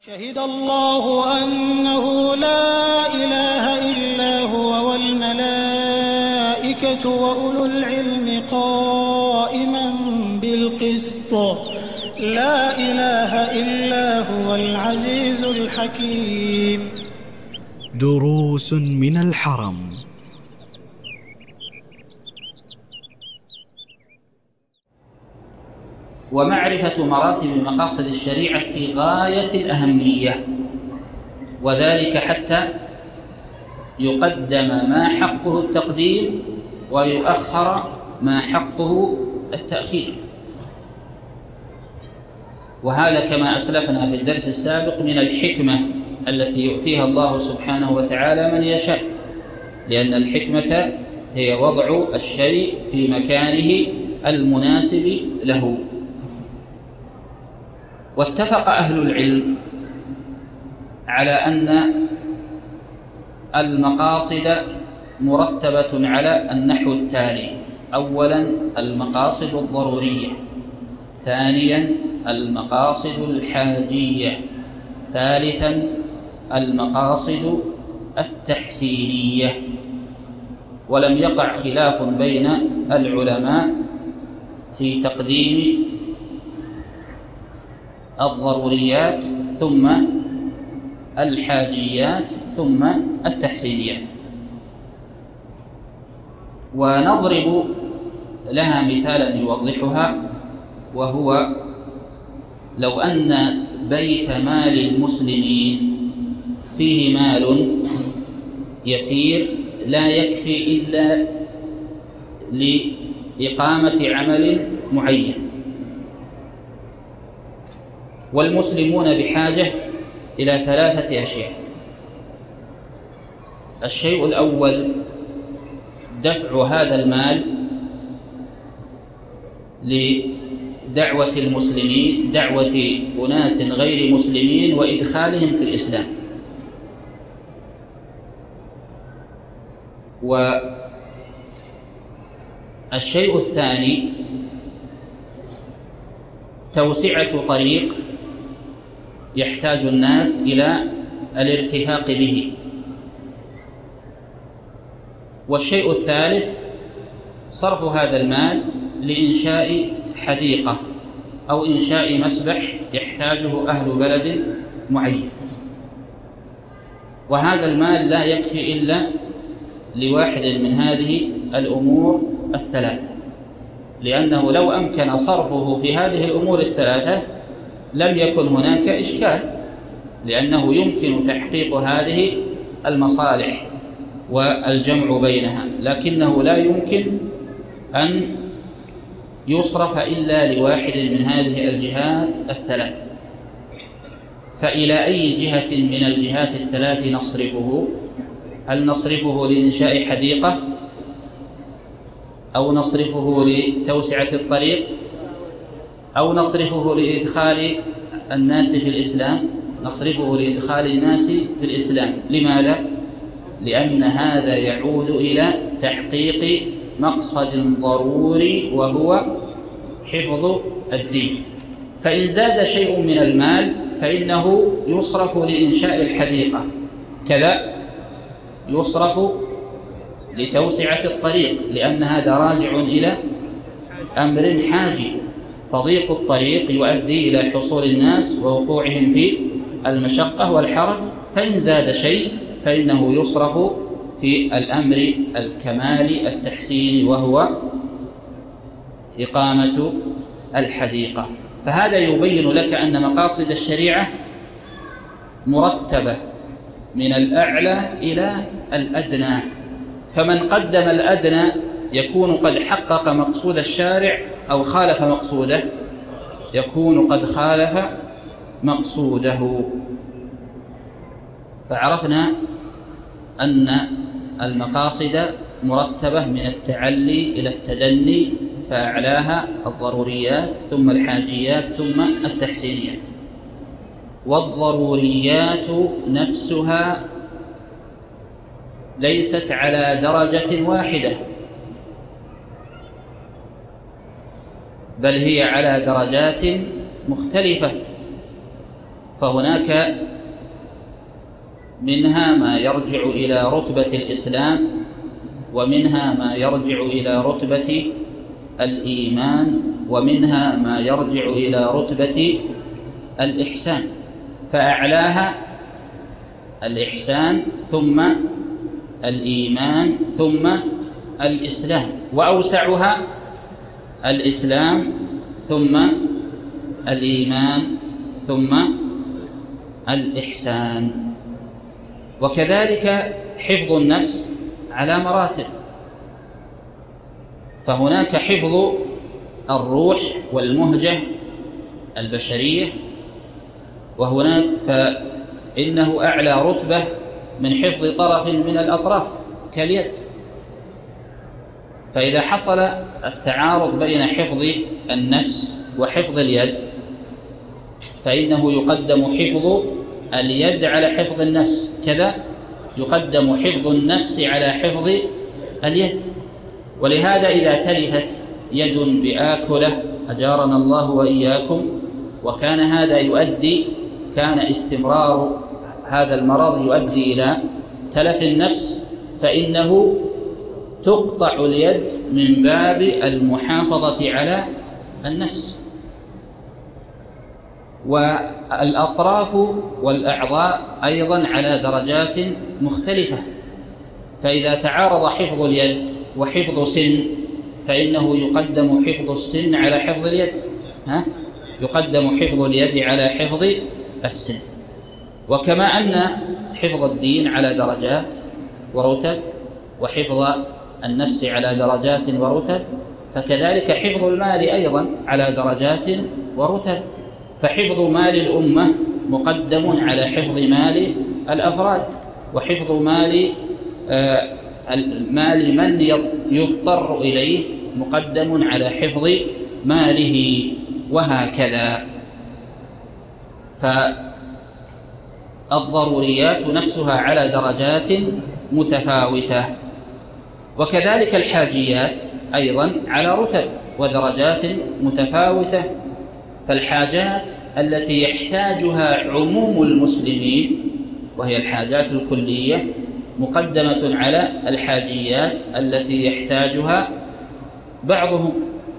شهد الله أنه لا إله إلا هو والملائكة وأولو العلم قائما بالقسط لا إله إلا هو العزيز الحكيم. دروس من الحرم. ومعرفة مراتب مقاصد الشريعة في غاية الأهمية، وذلك حتى يقدم ما حقه التقديم ويؤخر ما حقه التأخير. وهذا كما أسلفنا في الدرس السابق من الحكمة التي يؤتيها الله سبحانه وتعالى من يشاء، لأن الحكمة هي وضع الشيء في مكانه المناسب له. واتفق أهل العلم على أن المقاصد مرتبة على النحو التالي: أولاً المقاصد الضرورية، ثانياً المقاصد الحاجية، ثالثاً المقاصد التحسينية. ولم يقع خلاف بين العلماء في تقديم الضروريات ثم الحاجيات ثم التحسينيات. ونضرب لها مثالا يوضحها، وهو لو أن بيت مال المسلمين فيه مال يسير لا يكفي إلا لإقامة عمل معين، والمسلمون بحاجة إلى ثلاثة أشياء: الشيء الأول دفع هذا المال لدعوة المسلمين، دعوة أناس غير مسلمين وإدخالهم في الإسلام. والشيء الثاني توسعة طريق يحتاج الناس إلى الارتفاق به. والشيء الثالث صرف هذا المال لإنشاء حديقة أو إنشاء مسبح يحتاجه أهل بلد معين. وهذا المال لا يكفي إلا لواحد من هذه الأمور الثلاثة، لأنه لو أمكن صرفه في هذه الأمور الثلاثة لم يكن هناك إشكال، لأنه يمكن تحقيق هذه المصالح والجمع بينها، لكنه لا يمكن أن يصرف إلا لواحد من هذه الجهات الثلاث. فإلى أي جهة من الجهات الثلاث نصرفه؟ هل نصرفه لإنشاء حديقة، أو نصرفه لتوسعة الطريق، أو نصرفه لإدخال الناس في الإسلام؟ نصرفه لإدخال الناس في الإسلام. لماذا؟ لأن هذا يعود إلى تحقيق مقصد ضروري وهو حفظ الدين. فإن زاد شيء من المال فإنه يصرف لإنشاء الحديقة، كذا يصرف لتوسعة الطريق، لأن هذا راجع إلى أمر حاجي، فضيق الطريق يؤدي إلى حصول الناس ووقوعهم في المشقة والحرج. فإن زاد شيء فإنه يصرف في الأمر الكمالي التحسيني وهو إقامة الحديقة. فهذا يبين لك أن مقاصد الشريعة مرتبة من الأعلى إلى الأدنى، فمن قدم الأدنى يكون قد حقق مقصود الشارع أو خالف مقصوده، يكون قد خالف مقصوده. فعرفنا أن المقاصد مرتبة من التعلي إلى التدني، فأعلاها الضروريات ثم الحاجيات ثم التحسينيات. والضروريات نفسها ليست على درجة واحدة، بل هي على درجات مختلفة. فهناك منها ما يرجع إلى رتبة الإسلام، ومنها ما يرجع إلى رتبة الإيمان، ومنها ما يرجع إلى رتبة الإحسان، فأعلاها الإحسان ثم الإيمان ثم الإسلام، وأوسعها الإسلام ثم الإيمان ثم الإحسان. وكذلك حفظ النفس على مراتب، فهناك حفظ الروح والمهجة البشرية، وهناك فإنه أعلى رتبة من حفظ طرف من الأطراف كاليد. فإذا حصل التعارض بين حفظ النفس وحفظ اليد فإنه يقدم حفظ اليد على حفظ النفس، كذا يقدم حفظ النفس على حفظ اليد. ولهذا إذا تلفت يد بآكلة أجارنا الله وإياكم، وكان هذا كان استمرار هذا المرض يؤدي إلى تلف النفس، فإنه تقطع اليد من باب المحافظة على النفس. والأطراف والأعضاء أيضا على درجات مختلفة، فإذا تعارض حفظ اليد وحفظ سن فإنه يقدم حفظ السن على حفظ اليد، يقدم حفظ اليد على حفظ السن. وكما أن حفظ الدين على درجات ورتب، وحفظ النفس على درجات ورتب، فكذلك حفظ المال أيضا على درجات ورتب. فحفظ مال الأمة مقدم على حفظ مال الأفراد، وحفظ مال من يضطر إليه مقدم على حفظ ماله، وهكذا. فالضروريات نفسها على درجات متفاوتة، وكذلك الحاجيات أيضا على رتب ودرجات متفاوتة. فالحاجات التي يحتاجها عموم المسلمين وهي الحاجات الكلية مقدمة على الحاجيات التي يحتاجها بعضهم.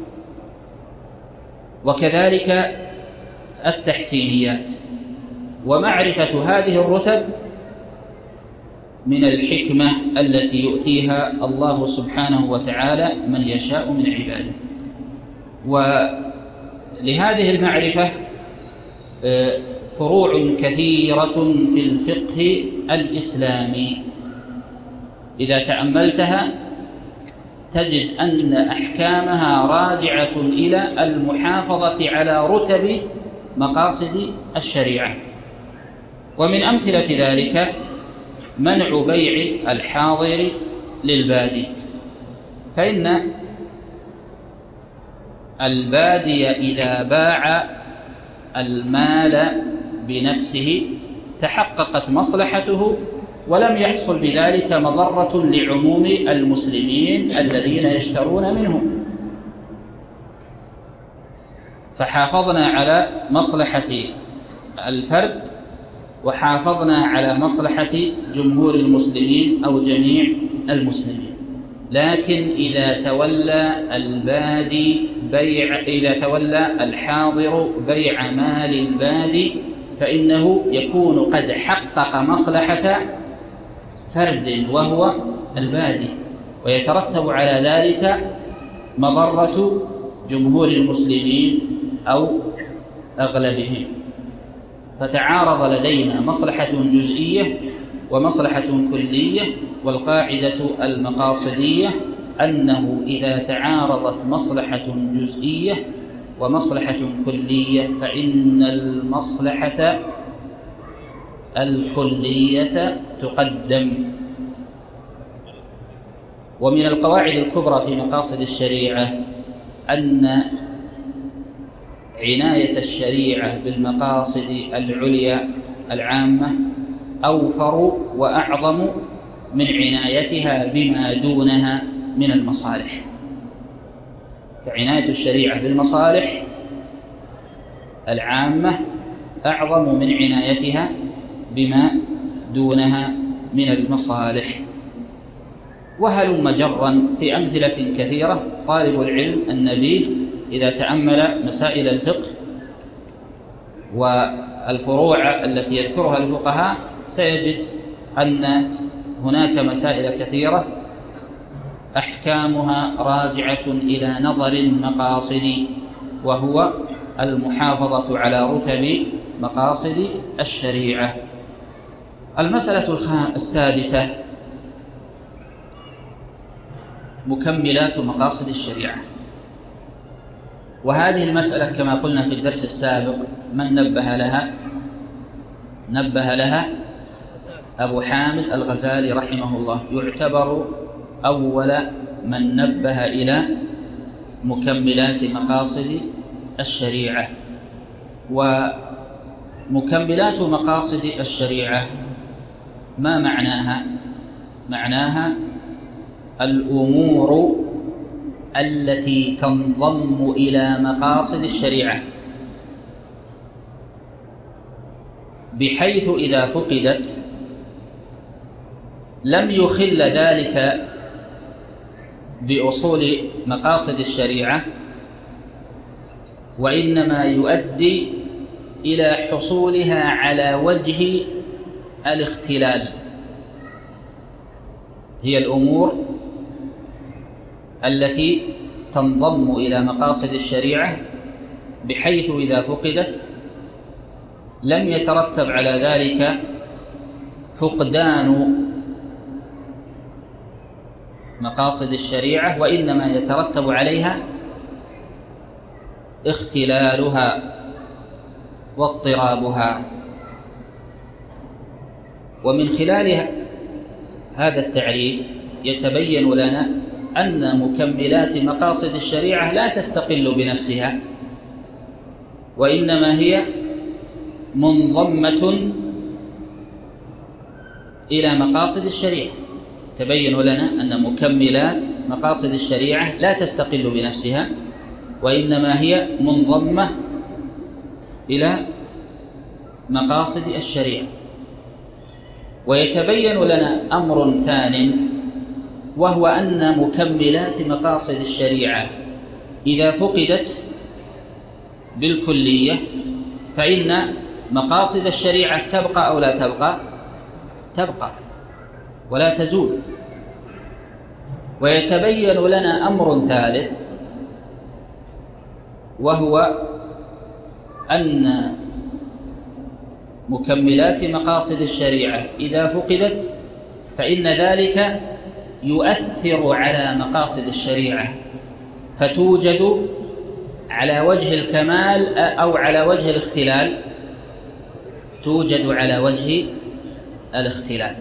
وكذلك التحسينيات. ومعرفة هذه الرتب من الحكمة التي يؤتيها الله سبحانه وتعالى من يشاء من عباده. ولهذه المعرفة فروع كثيرة في الفقه الإسلامي، إذا تأملتها تجد أن أحكامها راجعة إلى المحافظة على رتب مقاصد الشريعة. ومن أمثلة ذلك منع بيع الحاضر للبادي، فإن البادي إذا باع المال بنفسه تحققت مصلحته ولم يحصل بذلك مضرة لعموم المسلمين الذين يشترون منهم، فحافظنا على مصلحة الفرد وحافظنا على مصلحة جمهور المسلمين أو جميع المسلمين. لكن إذا تولى الحاضر بيع مال البادي فإنه يكون قد حقق مصلحة فرد وهو البادي، ويترتب على ذلك مضرة جمهور المسلمين أو أغلبهم. فتعارض لدينا مصلحة جزئية ومصلحة كلية، والقاعدة المقاصدية أنه إذا تعارضت مصلحة جزئية ومصلحة كلية فإن المصلحة الكلية تقدم. ومن القواعد الكبرى في مقاصد الشريعة أن عناية الشريعة بالمقاصد العليا العامة أوفر وأعظم من عنايتها بما دونها من المصالح. فعناية الشريعة بالمصالح العامة أعظم من عنايتها بما دونها من المصالح. وهلم جرا في أمثلة كثيرة طالب العلم النبيه إذا تأمل مسائل الفقه والفروع التي يذكرها الفقهاء سيجد أن هناك مسائل كثيرة أحكامها راجعة إلى نظر المقاصد، وهو المحافظة على رتب مقاصد الشريعة. المسألة السادسة مكملات مقاصد الشريعة. وهذه المسألة كما قلنا في الدرس السابق من نبه لها أبو حامد الغزالي رحمه الله، يعتبر أول من نبه إلى مكملات مقاصد الشريعة. ومكملات مقاصد الشريعة ما معناها؟ معناها الأمور التي تنضم إلى مقاصد الشريعة، بحيث إذا فقدت لم يخل ذلك بأصول مقاصد الشريعة، وإنما يؤدي إلى حصولها على وجه الاختلال. هي الأمور التي تنضم إلى مقاصد الشريعة بحيث إذا فقدت لم يترتب على ذلك فقدان مقاصد الشريعة، وإنما يترتب عليها اختلالها واضطرابها. ومن خلال هذا التعريف يتبين لنا أن مكملات مقاصد الشريعة لا تستقل بنفسها، وإنما هي منضمة إلى مقاصد الشريعة. تبين لنا أن مكملات مقاصد الشريعة لا تستقل بنفسها، وإنما هي منضمة إلى مقاصد الشريعة. ويتبين لنا أمر ثان، وهو أن مكملات مقاصد الشريعة إذا فقدت بالكلية فإن مقاصد الشريعة تبقى أو لا تبقى؟ تبقى ولا تزول. ويتبين لنا أمر ثالث، وهو أن مكملات مقاصد الشريعة إذا فقدت فإن ذلك يؤثر على مقاصد الشريعة، فتوجد على وجه الكمال أو على وجه الاختلال، توجد على وجه الاختلال،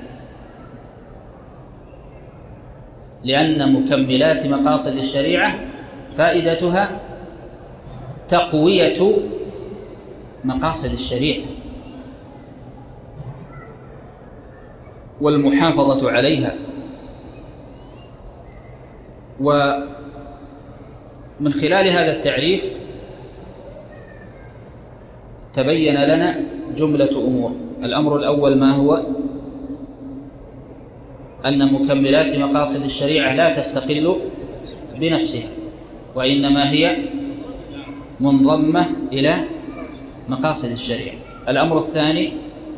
لأن مكملات مقاصد الشريعة فائدتها تقوية مقاصد الشريعة والمحافظة عليها. ومن خلال هذا التعريف تبين لنا جملة أمور. الأمر الأول ما هو؟ أن مكملات مقاصد الشريعة لا تستقل بنفسها، وإنما هي منضمة إلى مقاصد الشريعة. الأمر الثاني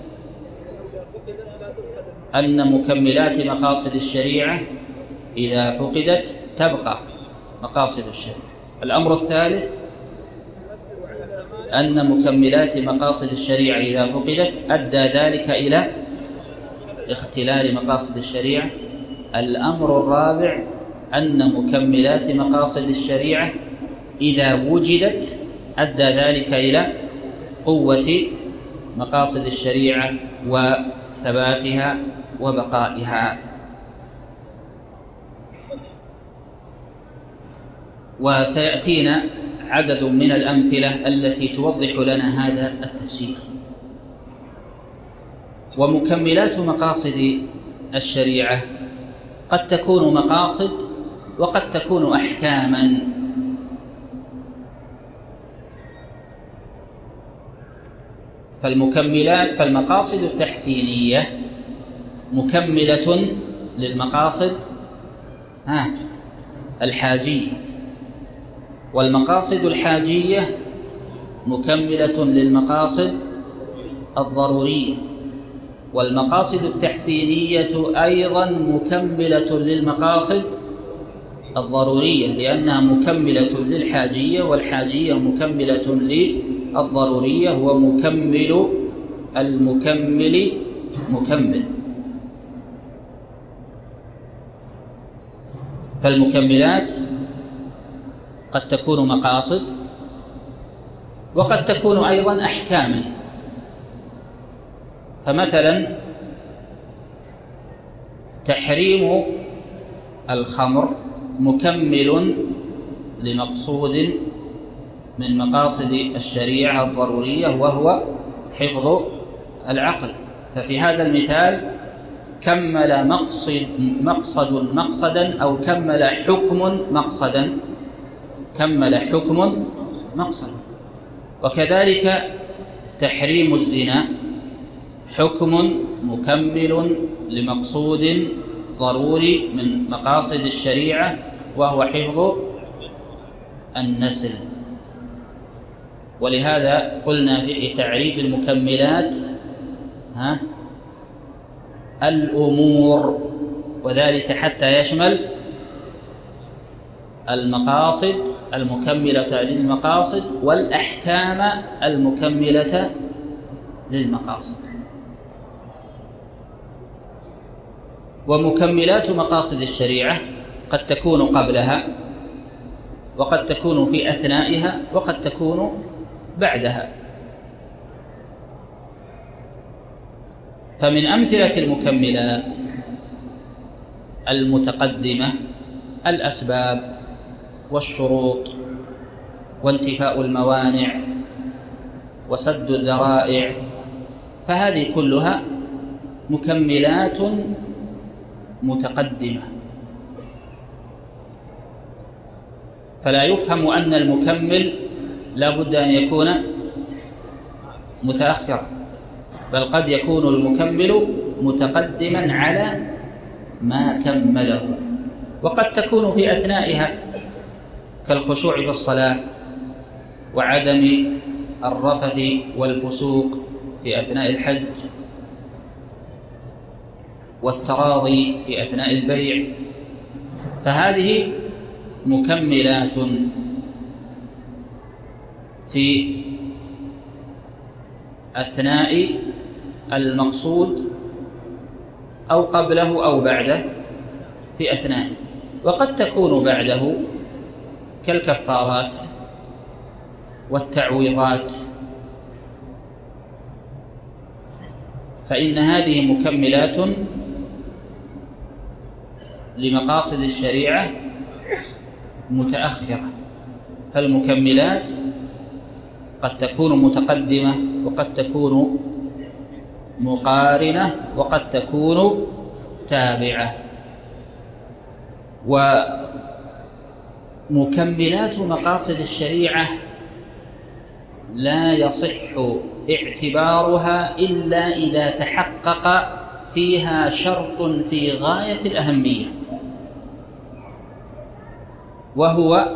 أن مكملات مقاصد الشريعة إذا فقدت تبقى مقاصد الشريعة. الأمر الثالث أن مكملات مقاصد الشريعة إذا فقدت أدى ذلك إلى اختلال مقاصد الشريعة. الأمر الرابع أن مكملات مقاصد الشريعة إذا وجدت أدى ذلك إلى قوة مقاصد الشريعة وثباتها وبقائها. وسيأتينا عدد من الأمثلة التي توضح لنا هذا التفسير. ومكملات مقاصد الشريعة قد تكون مقاصد وقد تكون أحكاما. فالمقاصد التحسينية مكملة للمقاصد الحاجية، والمقاصد الحاجية مكملة للمقاصد الضرورية، والمقاصد التحسينية أيضا مكملة للمقاصد الضرورية، لأنها مكملة للحاجية، والحاجية مكملة للضرورية، ومكمل المكمل مكمل. فالمكملات قد تكون مقاصد، وقد تكون أيضا أحكاما. فمثلا تحريم الخمر مكمل لمقصود من مقاصد الشريعة الضرورية، وهو حفظ العقل. ففي هذا المثال كمل مقصد مقصدا، أو كمل حكم مقصدا، كمل حكم مقصدا. وكذلك تحريم الزنا حكم مكمل لمقصود ضروري من مقاصد الشريعة، وهو حفظ النسل. ولهذا قلنا في تعريف المكملات الأمور، وذلك حتى يشمل المقاصد المكملة للمقاصد والأحكام المكملة للمقاصد. ومكملات مقاصد الشريعة قد تكون قبلها، وقد تكون في أثنائها، وقد تكون بعدها. فمن أمثلة المكملات المتقدمة الأسباب والشروط وانتفاء الموانع وسد الذرائع، فهذه كلها مكملات متقدمة. فلا يفهم أن المكمل لا بد أن يكون متأخرا، بل قد يكون المكمل متقدما على ما كمله. وقد تكون في أثنائها كالخشوع في الصلاة، وعدم الرفث والفسوق في أثناء الحج، والتراضي في أثناء البيع. فهذه مكملات في أثناء المقصود، أو قبله أو بعده في أثناءه. وقد تكون بعده كالكفارات والتعويضات، فإن هذه مكملات لمقاصد الشريعة متأخرة. فالمكملات قد تكون متقدمة، وقد تكون مقارنة، وقد تكون تابعة. ومكملات مقاصد الشريعة لا يصح اعتبارها إلا إذا تحقق فيها شرط في غاية الأهمية، وهو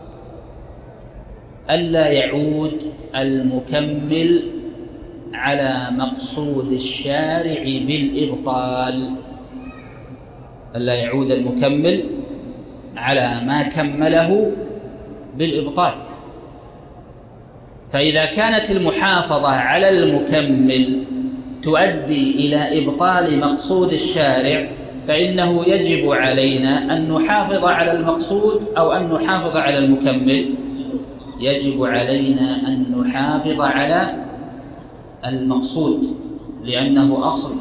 ألا يعود المكمل على مقصود الشارع بالإبطال، ألا يعود المكمل على ما كمله بالإبطال. فإذا كانت المحافظة على المكمل تؤدي إلى إبطال مقصود الشارع، فإنه يجب علينا أن نحافظ على المقصود أو أن نحافظ على المكمل. يجب علينا أن نحافظ على المقصود لأنه أصل،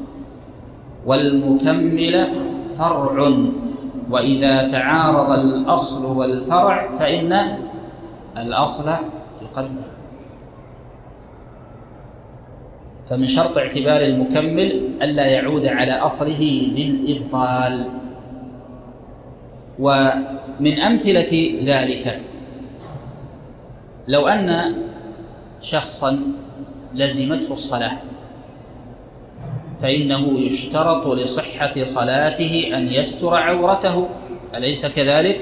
والمكمل فرع، وإذا تعارض الأصل والفرع فإن الأصل يقدم. فمن شرط اعتبار المكمل ألا يعود على أصله بالإبطال. ومن أمثلة ذلك لو أن شخصا لزمته الصلاة، فإنه يشترط لصحة صلاته أن يستر عورته، أليس كذلك؟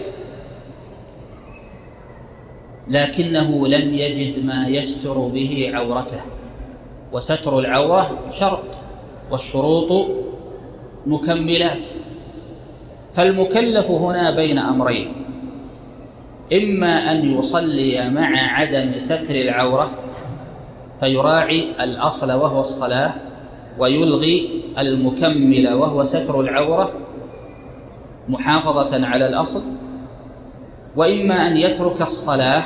لكنه لم يجد ما يستر به عورته، وستر العورة شرط، والشروط مكملات. فالمكلف هنا بين أمرين: إما أن يصلي مع عدم ستر العورة فيراعي الأصل وهو الصلاة، ويلغي المكمل وهو ستر العورة محافظة على الأصل، وإما أن يترك الصلاة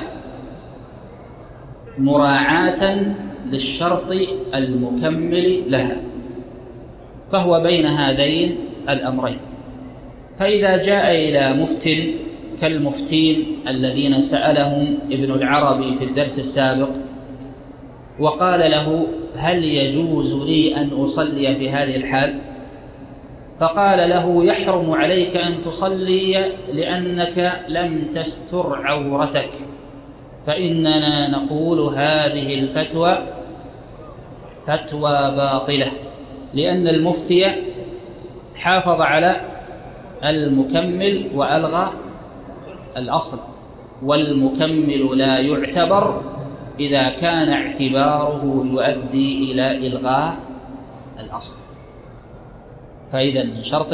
مراعاة للشرط المكمل لها، فهو بين هذين الأمرين. فإذا جاء إلى مفت كالمفتين الذين سألهم ابن العربي في الدرس السابق وقال له: هل يجوز لي أن أصلي في هذه الحال؟ فقال له: يحرم عليك أن تصلي لأنك لم تستر عورتك، فإننا نقول هذه الفتوى فتوى باطلة، لأن المفتي حافظ على المكمل وألغى الأصل، والمكمل لا يعتبر إذا كان اعتباره يؤدي إلى إلغاء الأصل. فإذا من شرط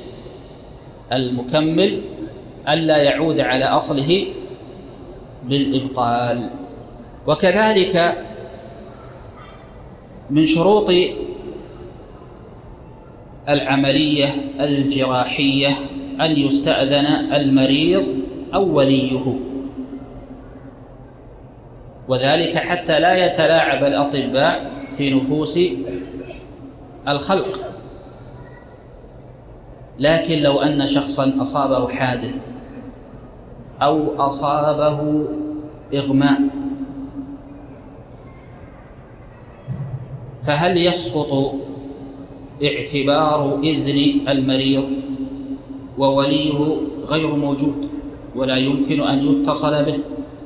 المكمل ألا يعود على أصله بالإبطال. وكذلك من شروط العملية الجراحية أن يستأذن المريض أو وليه، وذلك حتى لا يتلاعب الأطباء في نفوس الخلق. لكن لو أن شخصا أصابه حادث أو أصابه إغماء، فهل يسقط اعتبار إذن المريض ووليه غير موجود ولا يمكن أن يتصل به؟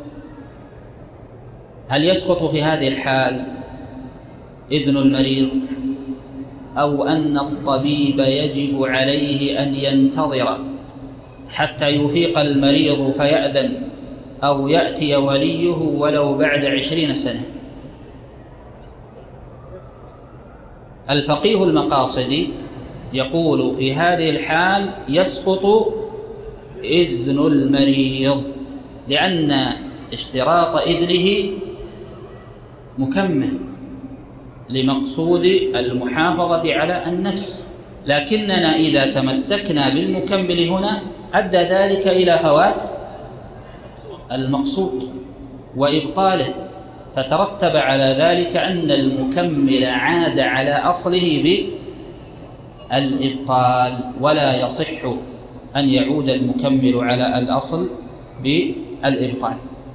هل يسقط في هذه الحال إذن المريض، أو أن الطبيب يجب عليه أن ينتظر حتى يفيق المريض فيأذن، أو يأتي وليه ولو بعد 20 سنة؟ الفقيه المقاصدي يقول في هذه الحال يسقط إذن المريض، لأن اشتراط إذنه مكمل لمقصود المحافظة على النفس، لكننا إذا تمسكنا بالمكمل هنا أدى ذلك إلى فوات المقصود وإبطاله، فترتب على ذلك أن المكمل عاد على أصله بالإبطال، ولا يصح أن يعود المكمل على الأصل بالإبطال.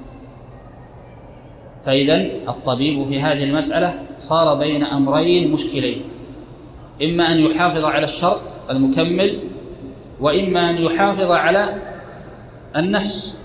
فإذن الطبيب في هذه المسألة صار بين أمرين مشكلين: إما أن يحافظ على الشرط المكمل، وإما أن يحافظ على النفس.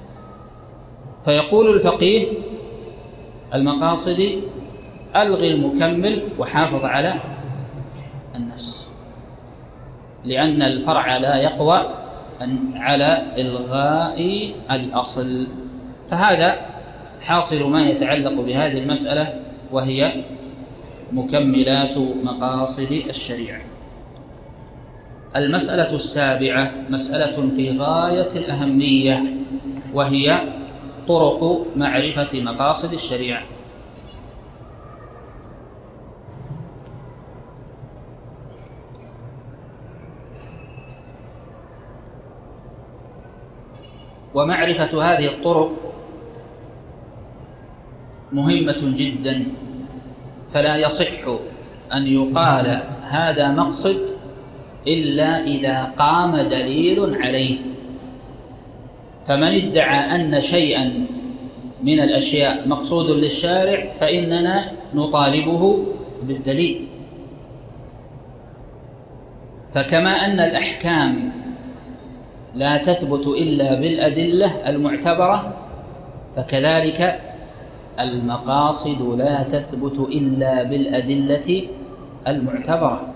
فيقول الفقيه المقاصدي: ألغي المكمل وحافظ على النفس، لأن الفرع لا يقوى على إلغاء الأصل. فهذا حاصل ما يتعلق بهذه المسألة، وهي مكملات مقاصد الشريعة. المسألة السابعة مسألة في غاية الأهمية، وهي طرق معرفة مقاصد الشريعة. ومعرفة هذه الطرق مهمة جدا، فلا يصح أن يقال هذا مقصد إلا إذا قام دليل عليه. فمن ادعى أن شيئا من الأشياء مقصود للشارع فإننا نطالبه بالدليل. فكما أن الأحكام لا تثبت إلا بالأدلة المعتبرة، فكذلك المقاصد لا تثبت إلا بالأدلة المعتبرة،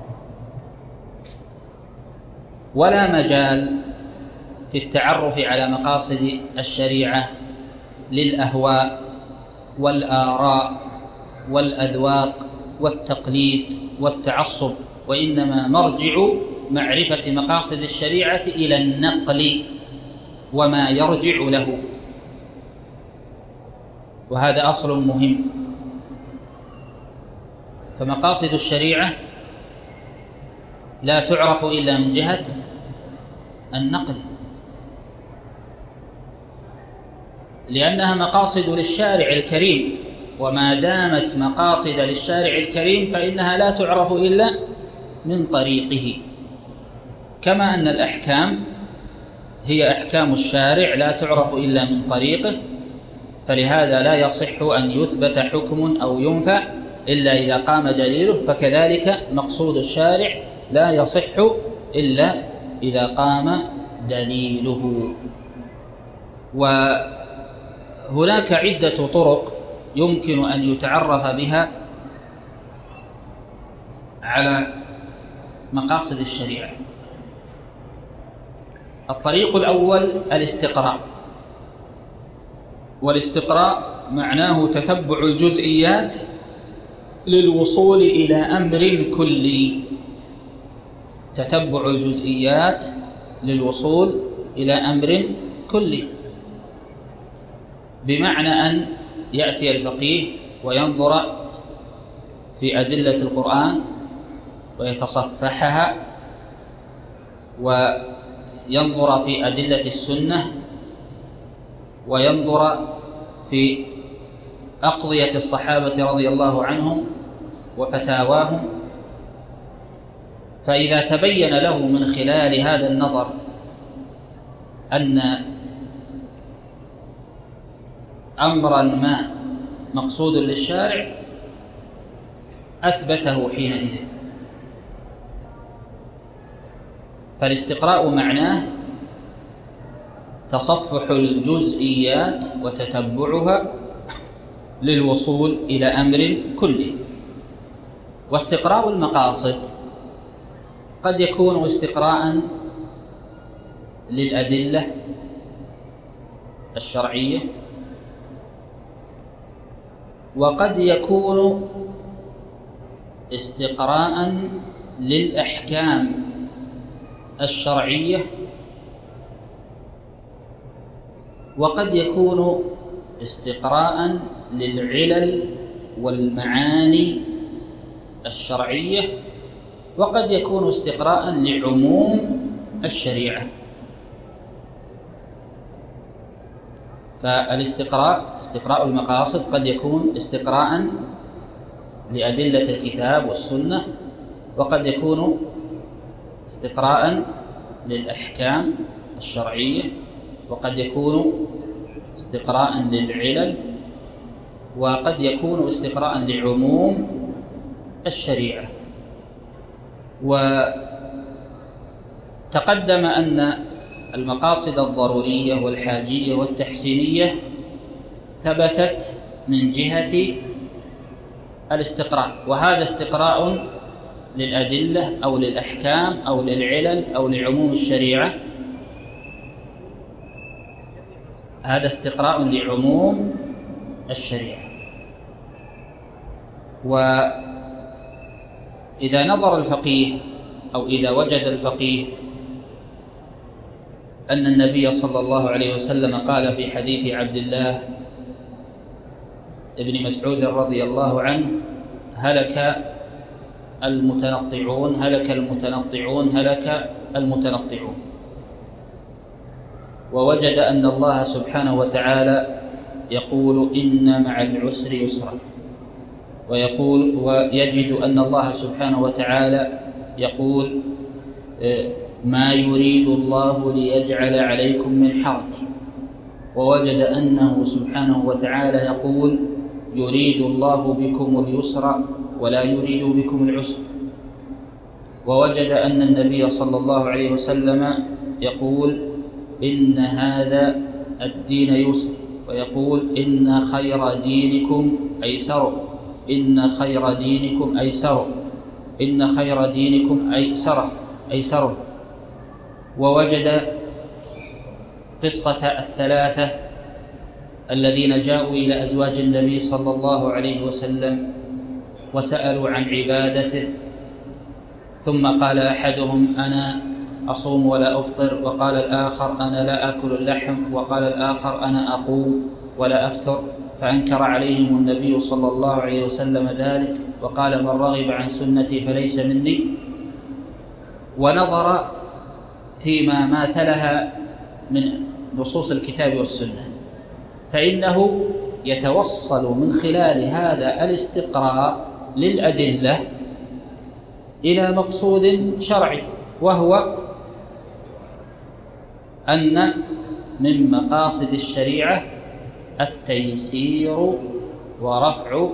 ولا مجال في التعرف على مقاصد الشريعة للأهواء والآراء والأذواق والتقليد والتعصب، وإنما مرجع معرفة مقاصد الشريعة إلى النقل وما يرجع له، وهذا أصل مهم. فمقاصد الشريعة لا تعرف إلا من جهة النقل، لأنها مقاصد للشارع الكريم، وما دامت مقاصد للشارع الكريم فإنها لا تعرف إلا من طريقه، كما أن الأحكام هي أحكام الشارع لا تعرف إلا من طريقه، فلهذا لا يصح أن يثبت حكم أو ينفى إلا إذا قام دليله، فكذلك مقصود الشارع لا يصح إلا إذا قام دليله. وهناك عدة طرق يمكن أن يتعرف بها على مقاصد الشريعة. الطريق الأول الاستقراء، والاستقراء معناه تتبع الجزئيات للوصول إلى أمر كلي، تتبع الجزئيات للوصول إلى أمر كلي، بمعنى أن يأتي الفقيه وينظر في أدلة القرآن ويتصفحها، وينظر في أدلة السنة، وينظر في أقضية الصحابة رضي الله عنهم وفتاواهم، فإذا تبين له من خلال هذا النظر أن أمرا ما مقصود للشارع أثبته حينئذ. فالاستقراء معناه تصفح الجزئيات وتتبعها للوصول إلى أمر كلي. واستقراء المقاصد قد يكون استقراء للأدلة الشرعية، وقد يكون استقراء للأحكام الشرعية، وقد يكون استقراء للعلل والمعاني الشرعية، وقد يكون استقراء لعموم الشريعة. استقراء المقاصد قد يكون استقراء لأدلة الكتاب والسنة، وقد يكون استقراء للأحكام الشرعية، وقد يكون استقراء للعلل، وقد يكون استقراء لعموم الشريعة. وتقدم أن المقاصد الضرورية والحاجية والتحسينية ثبتت من جهة الاستقراء، وهذا استقراء للأدلة أو للأحكام أو للعلل أو لعموم الشريعة، هذا استقراء لعموم الشريعة. وإذا نظر الفقيه أو إذا وجد الفقيه أن النبي صلى الله عليه وسلم قال في حديث عبد الله ابن مسعود رضي الله عنه: هلك المتنطعون هلك المتنطعون هلك المتنطعون، ووجد أن الله سبحانه وتعالى يقول: إن مع العسر يسرا، ويجد أن الله سبحانه وتعالى يقول: ما يريد الله ليجعل عليكم من حرج، ووجد أنه سبحانه وتعالى يقول: يريد الله بكم اليسر ولا يريد بكم العسر، ووجد أن النبي صلى الله عليه وسلم يقول: إن هذا الدين يسر، ويقول إن خير دينكم أيسر، إن خير دينكم أيسر، إن خير دينكم أيسر. ووجد قصة الثلاثة الذين جاءوا إلى أزواج النبي صلى الله عليه وسلم وسألوا عن عبادته، ثم قال أحدهم أنا أصوم ولا أفطر، وقال الآخر أنا لا آكل اللحم، وقال الآخر أنا أقوم ولا أفطر، فأنكر عليهم النبي صلى الله عليه وسلم ذلك وقال من رغب عن سنتي فليس مني. ونظر فيما ماثلها من نصوص الكتاب والسنة، فإنه يتوصل من خلال هذا الاستقراء للأدلة إلى مقصود شرعي، وهو أن من مقاصد الشريعة التيسير ورفع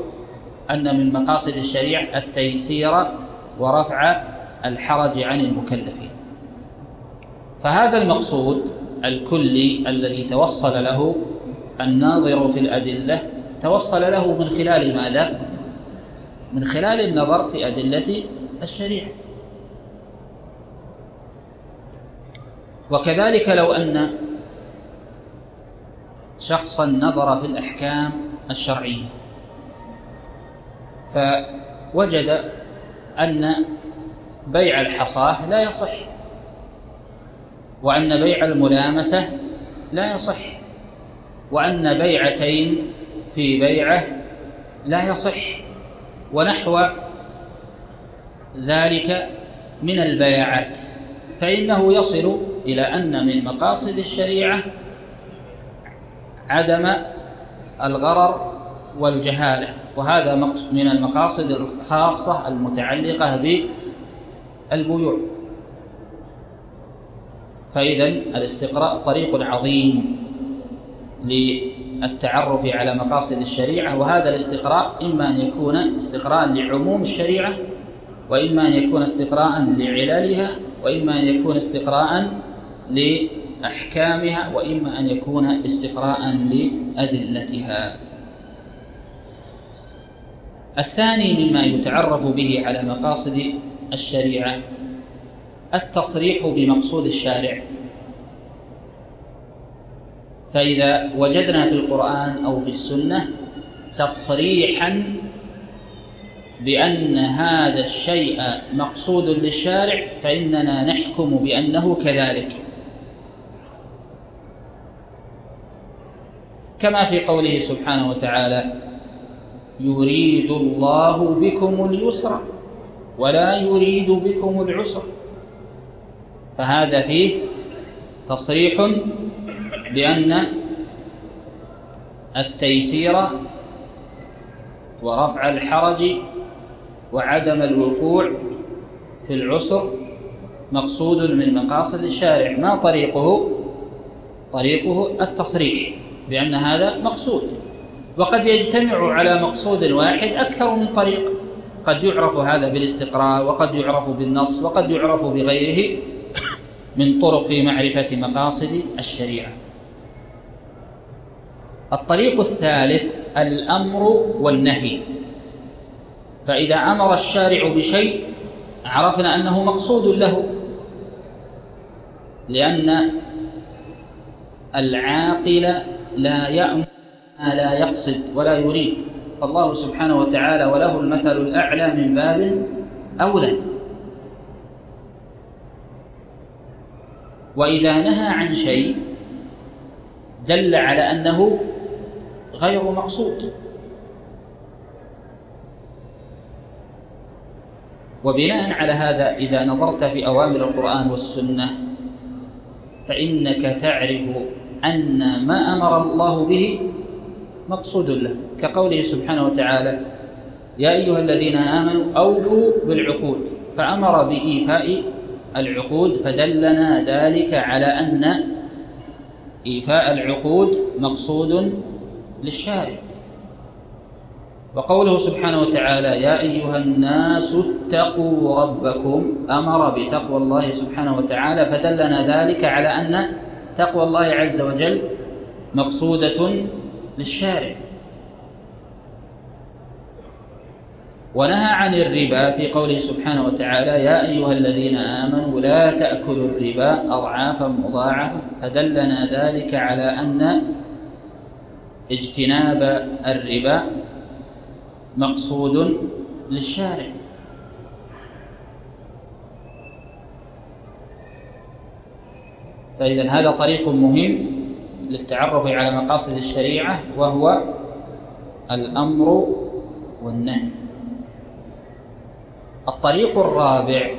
الحرج عن المكلفين. فهذا المقصود الكلي الذي توصل له الناظر في الأدلة توصل له من خلال ماذا؟ من خلال النظر في أدلة الشريعة. وكذلك لو أن شخصا نظر في الأحكام الشرعية فوجد أن بيع الحصاة لا يصح، وأن بيع الملامسة لا يصح، وأن بيعتين في بيعة لا يصح، ونحو ذلك من البيعات، فإنه يصل إلى أن من مقاصد الشريعة عدم الغرر والجهالة، وهذا من المقاصد الخاصة المتعلقة بالبيوع. فإذا الاستقراء طريق عظيم للتعرف على مقاصد الشريعة، وهذا الاستقراء إما أن يكون استقراء لعموم الشريعة، وإما أن يكون استقراء لعلالها، وإما أن يكون استقراء لأحكامها، وإما أن يكون استقراء لأدلتها. الثاني مما يتعرف به على مقاصد الشريعة التصريح بمقصود الشارع. فإذا وجدنا في القرآن أو في السنة تصريحا بأن هذا الشيء مقصود للشارع فإننا نحكم بأنه كذلك، كما في قوله سبحانه وتعالى يريد الله بكم اليسر ولا يريد بكم العسر، فهذا فيه تصريح بأن التيسير ورفع الحرج وعدم الوقوع في العسر مقصود من مقاصد الشارع. ما طريقه التصريح بأن هذا مقصود. وقد يجتمع على مقصود واحد أكثر من طريق، قد يعرف هذا بالاستقراء، وقد يعرف بالنص، وقد يعرف بغيره من طرق معرفة مقاصد الشريعة. الطريق الثالث الأمر والنهي. فإذا أمر الشارع بشيء عرفنا أنه مقصود له، لأن العاقل لا يأمر ما لا يقصد ولا يريد، فالله سبحانه وتعالى وله المثل الأعلى من باب أولى. وإذا نهى عن شيء دل على أنه غير مقصود. وبناء على هذا إذا نظرت في أوامر القرآن والسنة فإنك تعرف أن ما أمر الله به مقصود له، كقوله سبحانه وتعالى يا أيها الذين آمنوا أوفوا بالعقود، فأمر بإيفاء العقود، فدلنا ذلك على أن إيفاء العقود مقصود للشارع. وقوله سبحانه وتعالى يا أيها الناس اتقوا ربكم، أمر بتقوى الله سبحانه وتعالى، فدلنا ذلك على أن تقوى الله عز وجل مقصودة للشارع. ونهى عن الربا في قوله سبحانه وتعالى: يا أيها الذين آمنوا لا تأكلوا الربا أضعافا مضاعفة، فدلنا ذلك على أن اجتناب الربا مقصود للشارع. فإذا هذا طريق مهم للتعرف على مقاصد الشريعة، وهو الأمر والنهي. الطريق الرابع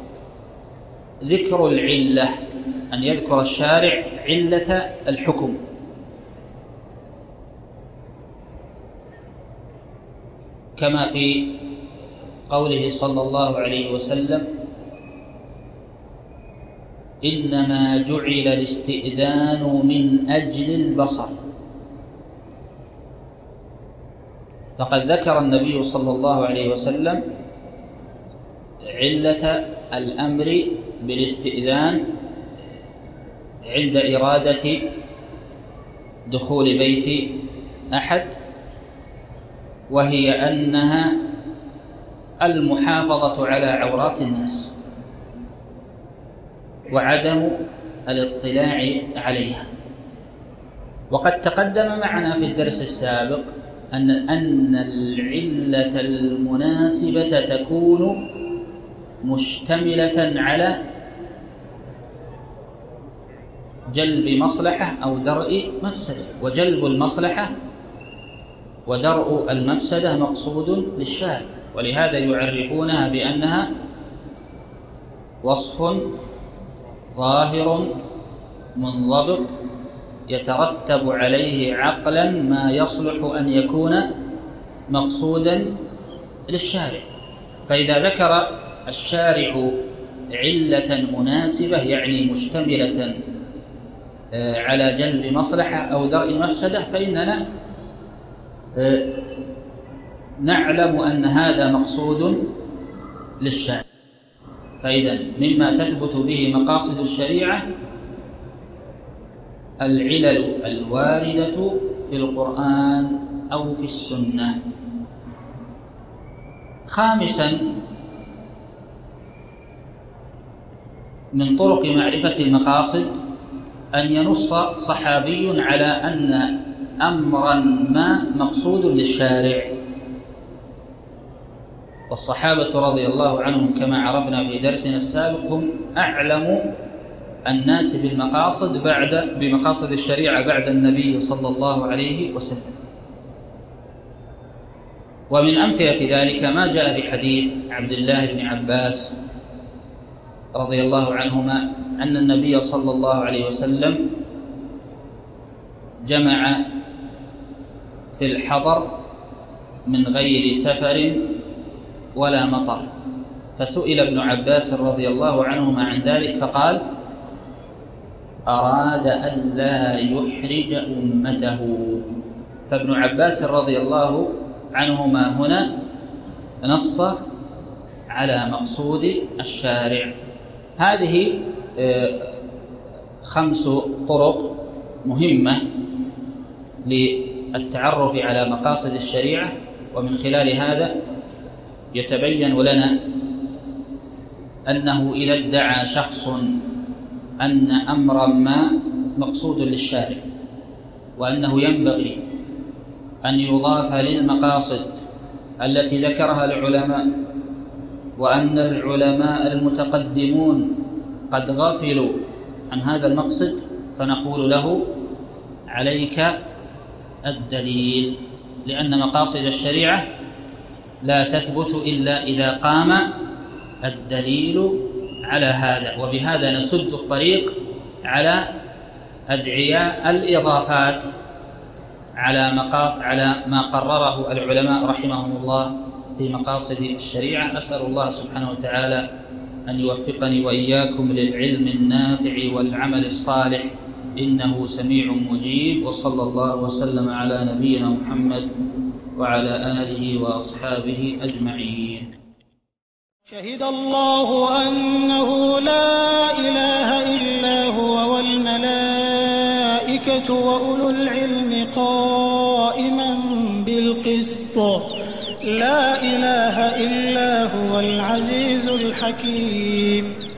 ذكر العلة، أن يذكر الشارع علة الحكم، كما في قوله صلى الله عليه وسلم: إنما جعل الاستئذان من أجل البصر. فقد ذكر النبي صلى الله عليه وسلم علة الأمر بالاستئذان عند إرادة دخول بيت أحد، وهي أنها المحافظة على عورات الناس وعدم الاطلاع عليها. وقد تقدم معنا في الدرس السابق أن العلة المناسبة تكون مشتملة على جلب مصلحة أو درء مفسدة، وجلب المصلحة ودرء المفسدة مقصود للشارع، ولهذا يعرفونها بأنها وصف ظاهر منضبط يترتب عليه عقلا ما يصلح أن يكون مقصودا للشارع. فإذا ذكر الشارع علة مناسبة يعني مشتملة على جلب مصلحة أو درء مفسدة، فإننا نعلم أن هذا مقصود للشارع. فإذا مما تثبت به مقاصد الشريعة العلل الواردة في القرآن أو في السنة. خامسا، من طرق معرفة المقاصد أن ينص صحابي على أن أمرا ما مقصود للشارع، والصحابة رضي الله عنهم كما عرفنا في درسنا السابق هم أعلم الناس بمقاصد الشريعة بعد النبي صلى الله عليه وسلم. ومن أمثلة ذلك ما جاء في حديث عبد الله بن عباس رضي الله عنهما أن النبي صلى الله عليه وسلم جمع في الحضر من غير سفر ولا مطر، فسئل ابن عباس رضي الله عنهما عن ذلك فقال: أراد أن لا يحرج أمته. فابن عباس رضي الله عنهما هنا نص على مقصود الشارع. هذه 5 طرق مهمة للتعرف على مقاصد الشريعة، ومن خلال هذا يتبين لنا أنه إذا ادعى شخص أن أمرا ما مقصود للشارع وأنه ينبغي أن يضاف للمقاصد التي ذكرها العلماء، وأن العلماء المتقدمون قد غفلوا عن هذا المقصد، فنقول له: عليك الدليل، لأن مقاصد الشريعة لا تثبت إلا إذا قام الدليل على هذا. وبهذا نسد الطريق على أدعياء الإضافات على ما قرره العلماء رحمهم الله في مقاصد الشريعة. أسأل الله سبحانه وتعالى أن يوفقني وإياكم للعلم النافع والعمل الصالح، إنه سميع مجيب. وصلى الله وسلم على نبينا محمد وعلى آله وأصحابه أجمعين. شهد الله أنه لا إله إلا هو والملائكة وأولو العلم قائما إلا هو العزيز الحكيم.